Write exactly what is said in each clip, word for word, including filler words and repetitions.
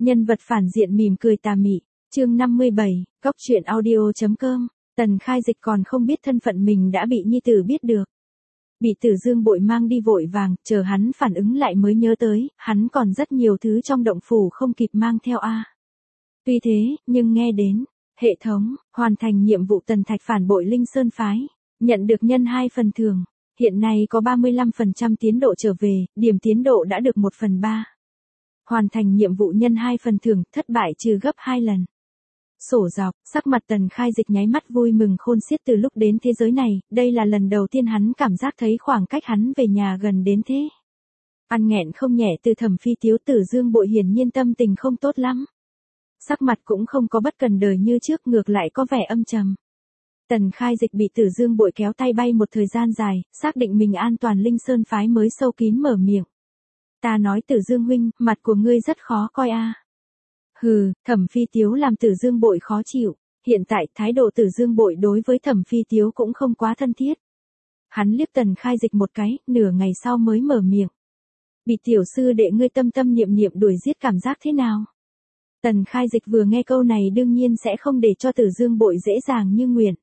Nhân vật phản diện mỉm cười tà mị. Chương năm mươi bảy, góc truyện audio chấm com. Tần Khai Dịch còn không biết thân phận mình đã bị nhi tử biết được. Bị Tử Dương Bội mang đi vội vàng, chờ hắn phản ứng lại mới nhớ tới, hắn còn rất nhiều thứ trong động phủ không kịp mang theo a. Tuy thế, nhưng nghe đến, hệ thống, hoàn thành nhiệm vụ Tần Thạch phản bội Linh Sơn Phái, nhận được nhân hai phần thưởng, hiện nay có ba mươi lăm phần trăm tiến độ trở về, điểm tiến độ đã được một phần ba. Hoàn thành nhiệm vụ nhân hai phần thưởng, thất bại trừ gấp hai lần. Sổ dọc, sắc mặt Tần Khai Dịch nháy mắt vui mừng khôn xiết từ lúc đến thế giới này, đây là lần đầu tiên hắn cảm giác thấy khoảng cách hắn về nhà gần đến thế. Ăn nghẹn không nhẹ từ Thẩm Phi Tiếu Tử Dương Bội hiển nhiên tâm tình không tốt lắm. Sắc mặt cũng không có bất cần đời như trước, ngược lại có vẻ âm trầm. Tần Khai Dịch bị Tử Dương Bội kéo tay bay một thời gian dài, xác định mình an toàn Linh Sơn Phái mới sâu kín mở miệng. Ta nói Tử Dương huynh, mặt của ngươi rất khó coi a. Hừ, Thẩm Phi Tiếu làm Tử Dương Bội khó chịu, hiện tại thái độ Tử Dương Bội đối với Thẩm Phi Tiếu cũng không quá thân thiết. Hắn liếc Tần Khai Dịch một cái, nửa ngày sau mới mở miệng. Bị tiểu sư đệ ngươi tâm tâm niệm niệm đuổi giết cảm giác thế nào? Tần Khai Dịch vừa nghe câu này đương nhiên sẽ không để cho Tử Dương Bội dễ dàng như nguyện.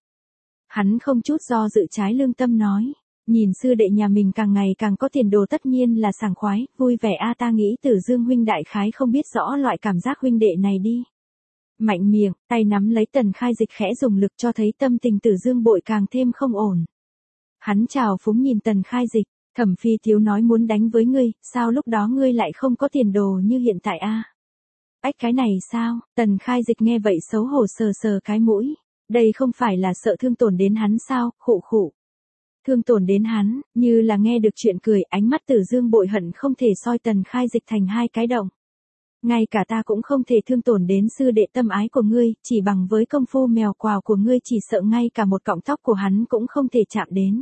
Hắn không chút do dự trái lương tâm nói. Nhìn sư đệ nhà mình càng ngày càng có tiền đồ tất nhiên là sảng khoái, vui vẻ a. Ta nghĩ Tử Dương huynh đại khái không biết rõ loại cảm giác huynh đệ này đi. Mạnh miệng, tay nắm lấy Tần Khai Dịch khẽ dùng lực cho thấy tâm tình Tử Dương Bội càng thêm không ổn. Hắn chào phúng nhìn Tần Khai Dịch, Thẩm Phi Tiếu nói muốn đánh với ngươi, sao lúc đó ngươi lại không có tiền đồ như hiện tại a? Ách cái này sao? Tần Khai Dịch nghe vậy xấu hổ sờ sờ cái mũi, đây không phải là sợ thương tổn đến hắn sao? Khụ khụ. Thương tổn đến hắn, như là nghe được chuyện cười, ánh mắt Tử Dương Bội hận không thể soi Tần Khai Dịch thành hai cái động. Ngay cả ta cũng không thể thương tổn đến sư đệ tâm ái của ngươi, chỉ bằng với công phu mèo quào của ngươi chỉ sợ ngay cả một cọng tóc của hắn cũng không thể chạm đến.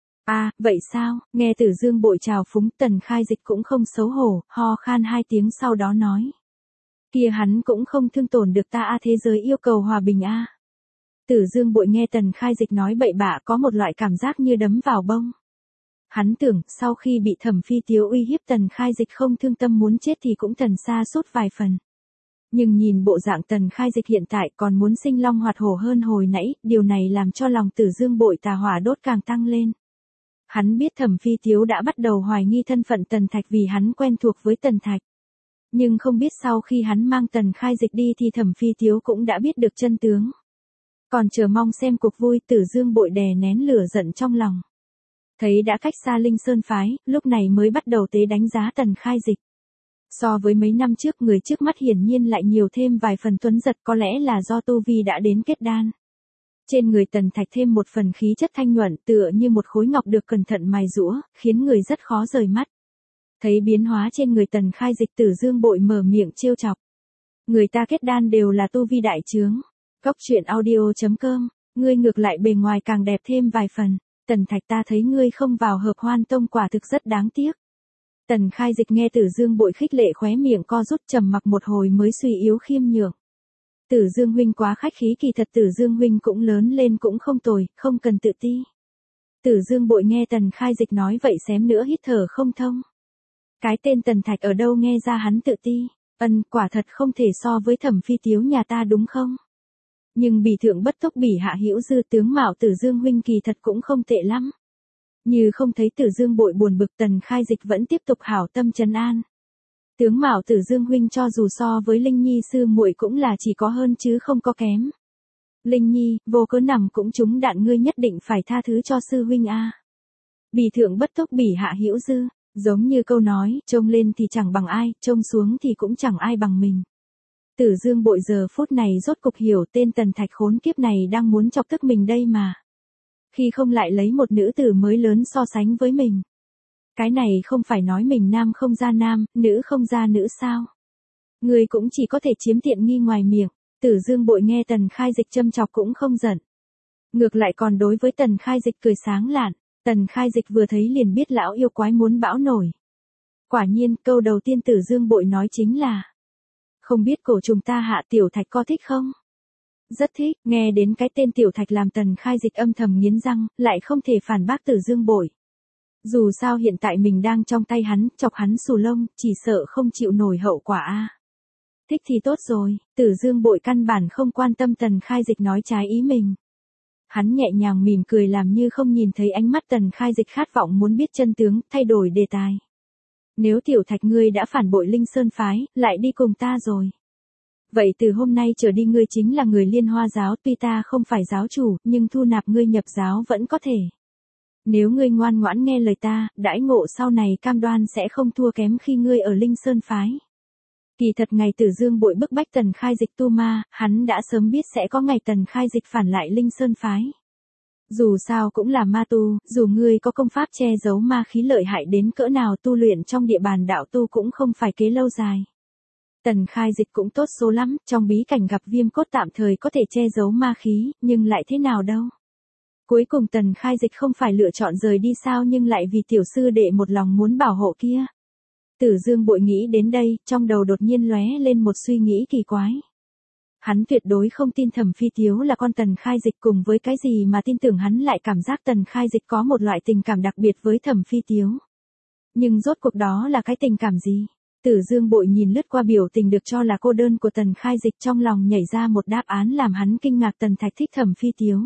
À, vậy sao? Nghe Tử Dương Bội chào phúng, Tần Khai Dịch cũng không xấu hổ, ho khan hai tiếng sau đó nói. Kia hắn cũng không thương tổn được ta a, thế giới yêu cầu hòa bình a. Tử Dương Bội nghe Tần Khai Dịch nói bậy bạ có một loại cảm giác như đấm vào bông. Hắn tưởng sau khi bị Thẩm Phi Tiếu uy hiếp Tần Khai Dịch không thương tâm muốn chết thì cũng thần xa sút vài phần. Nhưng nhìn bộ dạng Tần Khai Dịch hiện tại còn muốn sinh long hoạt hổ hơn hồi nãy, điều này làm cho lòng Tử Dương Bội tà hỏa đốt càng tăng lên. Hắn biết Thẩm Phi Tiếu đã bắt đầu hoài nghi thân phận Tần Thạch vì hắn quen thuộc với Tần Thạch. Nhưng không biết sau khi hắn mang Tần Khai Dịch đi thì Thẩm Phi Tiếu cũng đã biết được chân tướng. Còn chờ mong xem cuộc vui, Tử Dương Bội đè nén lửa giận trong lòng. Thấy đã cách xa Linh Sơn Phái, lúc này mới bắt đầu tế đánh giá Tần Khai Dịch. So với mấy năm trước, người trước mắt hiển nhiên lại nhiều thêm vài phần tuấn giật, có lẽ là do tu vi đã đến kết đan. Trên người Tần Thạch thêm một phần khí chất thanh nhuận tựa như một khối ngọc được cẩn thận mài giũa, khiến người rất khó rời mắt. Thấy biến hóa trên người Tần Khai Dịch, Tử Dương Bội mở miệng trêu chọc. Người ta kết đan đều là tu vi đại chướng. Góc truyện audio chấm com, ngươi ngược lại bề ngoài càng đẹp thêm vài phần. Tần Thạch, ta thấy ngươi không vào Hợp Hoan Tông quả thực rất đáng tiếc. Tần Khai Dịch nghe Tử Dương Bội khích lệ khóe miệng co rút, trầm mặc một hồi mới suy yếu khiêm nhường. Tử Dương huynh quá khách khí, kỳ thật Tử Dương huynh cũng lớn lên cũng không tồi, không cần tự ti. Tử Dương Bội nghe Tần Khai Dịch nói vậy xém nữa hít thở không thông. Cái tên Tần Thạch ở đâu nghe ra hắn tự ti? Ân, quả thật không thể so với Thẩm Phi Tiếu nhà ta đúng không? Nhưng bỉ thượng bất túc bỉ hạ hữu dư, tướng mạo Tử Dương huynh kỳ thật cũng không tệ lắm. Như không thấy Tử Dương Bội buồn bực, Tần Khai Dịch vẫn tiếp tục hảo tâm trấn an. Tướng mạo Tử Dương huynh cho dù so với Linh Nhi sư muội cũng là chỉ có hơn chứ không có kém. Linh Nhi, vô cớ nằm cũng trúng đạn, ngươi nhất định phải tha thứ cho sư huynh a. Bỉ thượng bất túc bỉ hạ hữu dư, giống như câu nói, trông lên thì chẳng bằng ai, trông xuống thì cũng chẳng ai bằng mình. Tử Dương Bội giờ phút này rốt cục hiểu tên Tần Thạch khốn kiếp này đang muốn chọc tức mình đây mà. Khi không lại lấy một nữ tử mới lớn so sánh với mình. Cái này không phải nói mình nam không ra nam, nữ không ra nữ sao? Người cũng chỉ có thể chiếm tiện nghi ngoài miệng. Tử Dương Bội nghe Tần Khai Dịch châm chọc cũng không giận. Ngược lại còn đối với Tần Khai Dịch cười sáng lạn. Tần Khai Dịch vừa thấy liền biết lão yêu quái muốn bão nổi. Quả nhiên, câu đầu tiên Tử Dương Bội nói chính là: không biết cổ trùng ta Hạ Tiểu Thạch có thích không? Rất thích. Nghe đến cái tên Tiểu Thạch làm Tần Khai Dịch âm thầm nghiến răng, lại không thể phản bác Tử Dương Bội. Dù sao hiện tại mình đang trong tay hắn, chọc hắn xù lông, chỉ sợ không chịu nổi hậu quả a. Thích thì tốt rồi, Tử Dương Bội căn bản không quan tâm Tần Khai Dịch nói trái ý mình. Hắn nhẹ nhàng mỉm cười làm như không nhìn thấy ánh mắt Tần Khai Dịch khát vọng muốn biết chân tướng, thay đổi đề tài. Nếu Tiểu Thạch ngươi đã phản bội Linh Sơn Phái, lại đi cùng ta rồi. Vậy từ hôm nay trở đi ngươi chính là người Liên Hoa giáo, tuy ta không phải giáo chủ, nhưng thu nạp ngươi nhập giáo vẫn có thể. Nếu ngươi ngoan ngoãn nghe lời ta, đãi ngộ sau này cam đoan sẽ không thua kém khi ngươi ở Linh Sơn Phái. Kỳ thật ngày Tử Dương Bội bức bách Tần Khai Dịch tu ma, hắn đã sớm biết sẽ có ngày Tần Khai Dịch phản lại Linh Sơn Phái. Dù sao cũng là ma tu, dù ngươi có công pháp che giấu ma khí lợi hại đến cỡ nào, tu luyện trong địa bàn đạo tu cũng không phải kế lâu dài. Tần Khai Dịch cũng tốt số lắm, trong bí cảnh gặp viêm cốt tạm thời có thể che giấu ma khí, nhưng lại thế nào đâu. Cuối cùng Tần Khai Dịch không phải lựa chọn rời đi sao, nhưng lại vì tiểu sư đệ một lòng muốn bảo hộ kia. Tử Dương Bội nghĩ đến đây, trong đầu đột nhiên lóe lên một suy nghĩ kỳ quái. Hắn tuyệt đối không tin Thẩm Phi Tiếu là con Tần Khai Dịch, cùng với cái gì mà tin tưởng hắn lại cảm giác Tần Khai Dịch có một loại tình cảm đặc biệt với Thẩm Phi Tiếu. Nhưng rốt cuộc đó là cái tình cảm gì? Tử Dương Bội nhìn lướt qua biểu tình được cho là cô đơn của Tần Khai Dịch, trong lòng nhảy ra một đáp án làm hắn kinh ngạc. Tần Thạch thích Thẩm Phi Tiếu.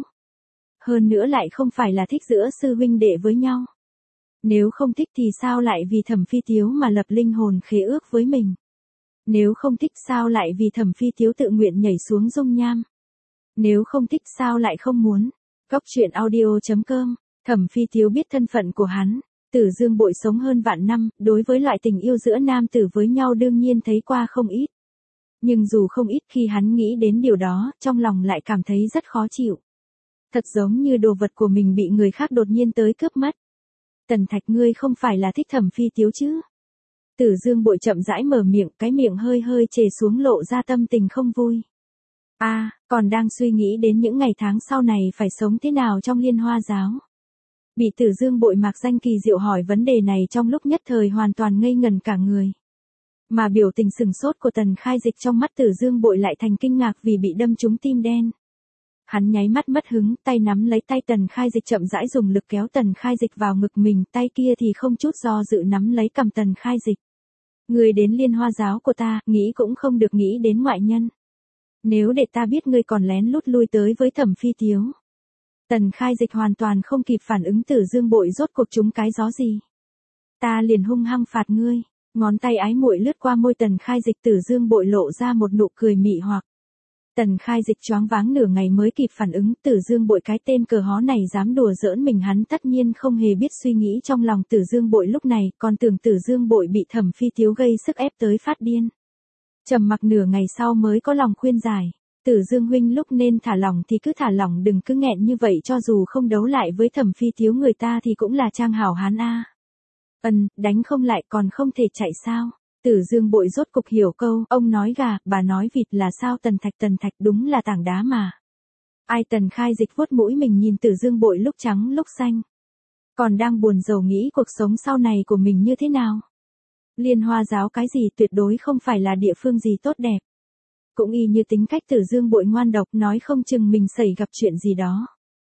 Hơn nữa lại không phải là thích giữa sư huynh đệ với nhau. Nếu không thích thì sao lại vì Thẩm Phi Tiếu mà lập linh hồn khế ước với mình? Nếu không thích sao lại vì Thẩm Phi Tiếu tự nguyện nhảy xuống dung nham? Nếu không thích sao lại không muốn? Góc truyện audio chấm com. Thẩm Phi Tiếu biết thân phận của hắn. Tử Dương Bội sống hơn vạn năm, đối với loại tình yêu giữa nam tử với nhau đương nhiên thấy qua không ít. Nhưng dù không ít, khi hắn nghĩ đến điều đó, trong lòng lại cảm thấy rất khó chịu. Thật giống như đồ vật của mình bị người khác đột nhiên tới cướp mất. Tần Thạch ngươi không phải là thích Thẩm Phi Tiếu chứ? Tử Dương Bội chậm rãi mở miệng, cái miệng hơi hơi trề xuống lộ ra tâm tình không vui. A, à, còn đang suy nghĩ đến những ngày tháng sau này phải sống thế nào trong Liên Hoa giáo. Bị Tử Dương Bội mạc danh kỳ diệu hỏi vấn đề này, trong lúc nhất thời hoàn toàn ngây ngần cả người. Mà biểu tình sừng sốt của Tần Khai Dịch trong mắt Tử Dương Bội lại thành kinh ngạc vì bị đâm trúng tim đen. Hắn nháy mắt mất hứng, tay nắm lấy tay Tần Khai Dịch chậm rãi dùng lực kéo Tần Khai Dịch vào ngực mình, tay kia thì không chút do dự nắm lấy cằm Tần Khai Dịch. Ngươi đến Liên Hoa giáo của ta, nghĩ cũng không được nghĩ đến ngoại nhân. Nếu để ta biết ngươi còn lén lút lui tới với Thẩm Phi Tiếu. Tần Khai Dịch hoàn toàn không kịp phản ứng Tử Dương Bội rốt cuộc trúng cái gió gì. Ta liền hung hăng phạt ngươi. Ngón tay ái muội lướt qua môi Tần Khai Dịch, Tử Dương Bội lộ ra một nụ cười mị hoặc. Tần Khai Dịch choáng váng nửa ngày mới kịp phản ứng, Tử Dương Bội cái tên cờ hó này dám đùa giỡn mình, hắn tất nhiên không hề biết suy nghĩ trong lòng Tử Dương Bội lúc này, còn tưởng Tử Dương Bội bị Thẩm Phi Tiếu gây sức ép tới phát điên. Trầm mặc nửa ngày sau mới có lòng khuyên giải. Tử Dương huynh lúc nên thả lỏng thì cứ thả lỏng, đừng cứ nghẹn như vậy, cho dù không đấu lại với Thẩm Phi Tiếu người ta thì cũng là trang hảo hán a. Ân, đánh không lại còn không thể chạy sao? Tử Dương Bội rốt cục hiểu câu, ông nói gà, bà nói vịt là sao? Tần Thạch Tần Thạch đúng là tảng đá mà. Ai? Tần Khai Dịch vuốt mũi mình nhìn Tử Dương Bội lúc trắng lúc xanh. Còn đang buồn rầu nghĩ cuộc sống sau này của mình như thế nào. Liên Hoa giáo cái gì, tuyệt đối không phải là địa phương gì tốt đẹp. Cũng y như tính cách Tử Dương Bội ngoan độc, nói không chừng mình xảy gặp chuyện gì đó.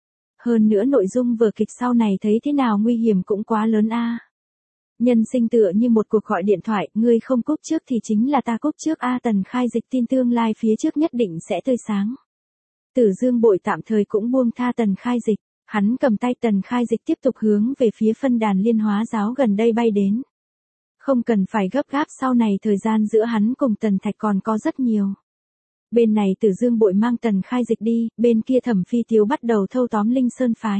Hơn nữa nội dung vở kịch sau này thấy thế nào nguy hiểm cũng quá lớn a. Nhân sinh tựa như một cuộc gọi điện thoại, ngươi không cúp trước thì chính là ta cúp trước a. Tần Khai Dịch tin tương lai phía trước nhất định sẽ tươi sáng. Tử Dương Bội tạm thời cũng buông tha Tần Khai Dịch, hắn cầm tay Tần Khai Dịch tiếp tục hướng về phía phân đàn Liên Hóa giáo gần đây bay đến. Không cần phải gấp gáp, sau này thời gian giữa hắn cùng Tần Thạch còn có rất nhiều. Bên này Tử Dương Bội mang Tần Khai Dịch đi, bên kia Thẩm Phi Tiếu bắt đầu thâu tóm Linh Sơn Phái.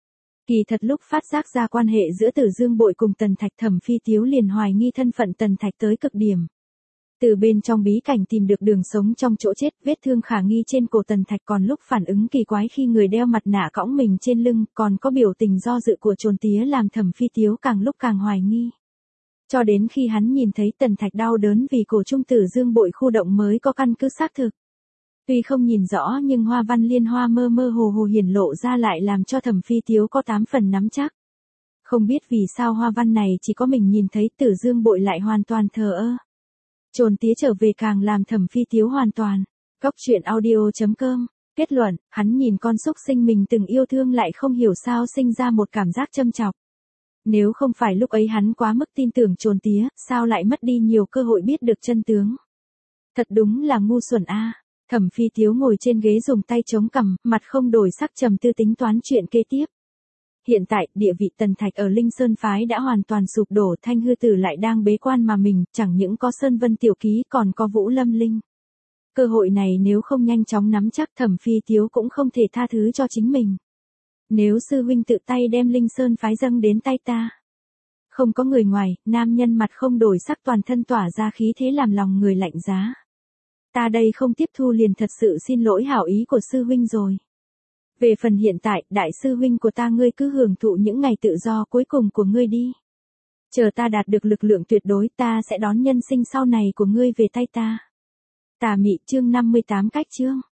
Kỳ thật lúc phát giác ra quan hệ giữa Tử Dương Bội cùng Tần Thạch, Thẩm Phi Tiếu liền hoài nghi thân phận Tần Thạch tới cực điểm. Từ bên trong bí cảnh tìm được đường sống trong chỗ chết, vết thương khả nghi trên cổ Tần Thạch, còn lúc phản ứng kỳ quái khi người đeo mặt nạ cõng mình trên lưng, còn có biểu tình do dự của Trồn Tía làm Thẩm Phi Tiếu càng lúc càng hoài nghi. Cho đến khi hắn nhìn thấy Tần Thạch đau đớn vì cổ trung Tử Dương Bội khu động mới có căn cứ xác thực. Tuy không nhìn rõ nhưng hoa văn liên hoa mơ mơ hồ hồ hiển lộ ra lại làm cho Thẩm Phi Tiếu có tám phần nắm chắc. Không biết vì sao hoa văn này chỉ có mình nhìn thấy, Tử Dương Bội lại hoàn toàn thờ ơ. Trồn Tía trở về càng làm Thẩm Phi Tiếu hoàn toàn. Góc truyện audio chấm com. Kết luận, hắn nhìn con súc sinh mình từng yêu thương lại không hiểu sao sinh ra một cảm giác châm chọc. Nếu không phải lúc ấy hắn quá mức tin tưởng Trồn Tía, sao lại mất đi nhiều cơ hội biết được chân tướng. Thật đúng là ngu xuẩn a. Thẩm Phi Tiếu ngồi trên ghế dùng tay chống cằm, mặt không đổi sắc trầm tư tính toán chuyện kế tiếp. Hiện tại, địa vị Tần Thạch ở Linh Sơn phái đã hoàn toàn sụp đổ, Thanh Hư Tử lại đang bế quan mà mình, chẳng những có Sơn Vân tiểu ký còn có Vũ Lâm Linh. Cơ hội này nếu không nhanh chóng nắm chắc, Thẩm Phi Tiếu cũng không thể tha thứ cho chính mình. Nếu sư huynh tự tay đem Linh Sơn phái dâng đến tay ta. Không có người ngoài, nam nhân mặt không đổi sắc toàn thân tỏa ra khí thế làm lòng người lạnh giá. Ta đây không tiếp thu liền thật sự xin lỗi hảo ý của sư huynh rồi. Về phần hiện tại, đại sư huynh của ta ngươi cứ hưởng thụ những ngày tự do cuối cùng của ngươi đi. Chờ ta đạt được lực lượng tuyệt đối ta sẽ đón nhân sinh sau này của ngươi về tay ta. Tà Mị chương năm mươi tám cách chương.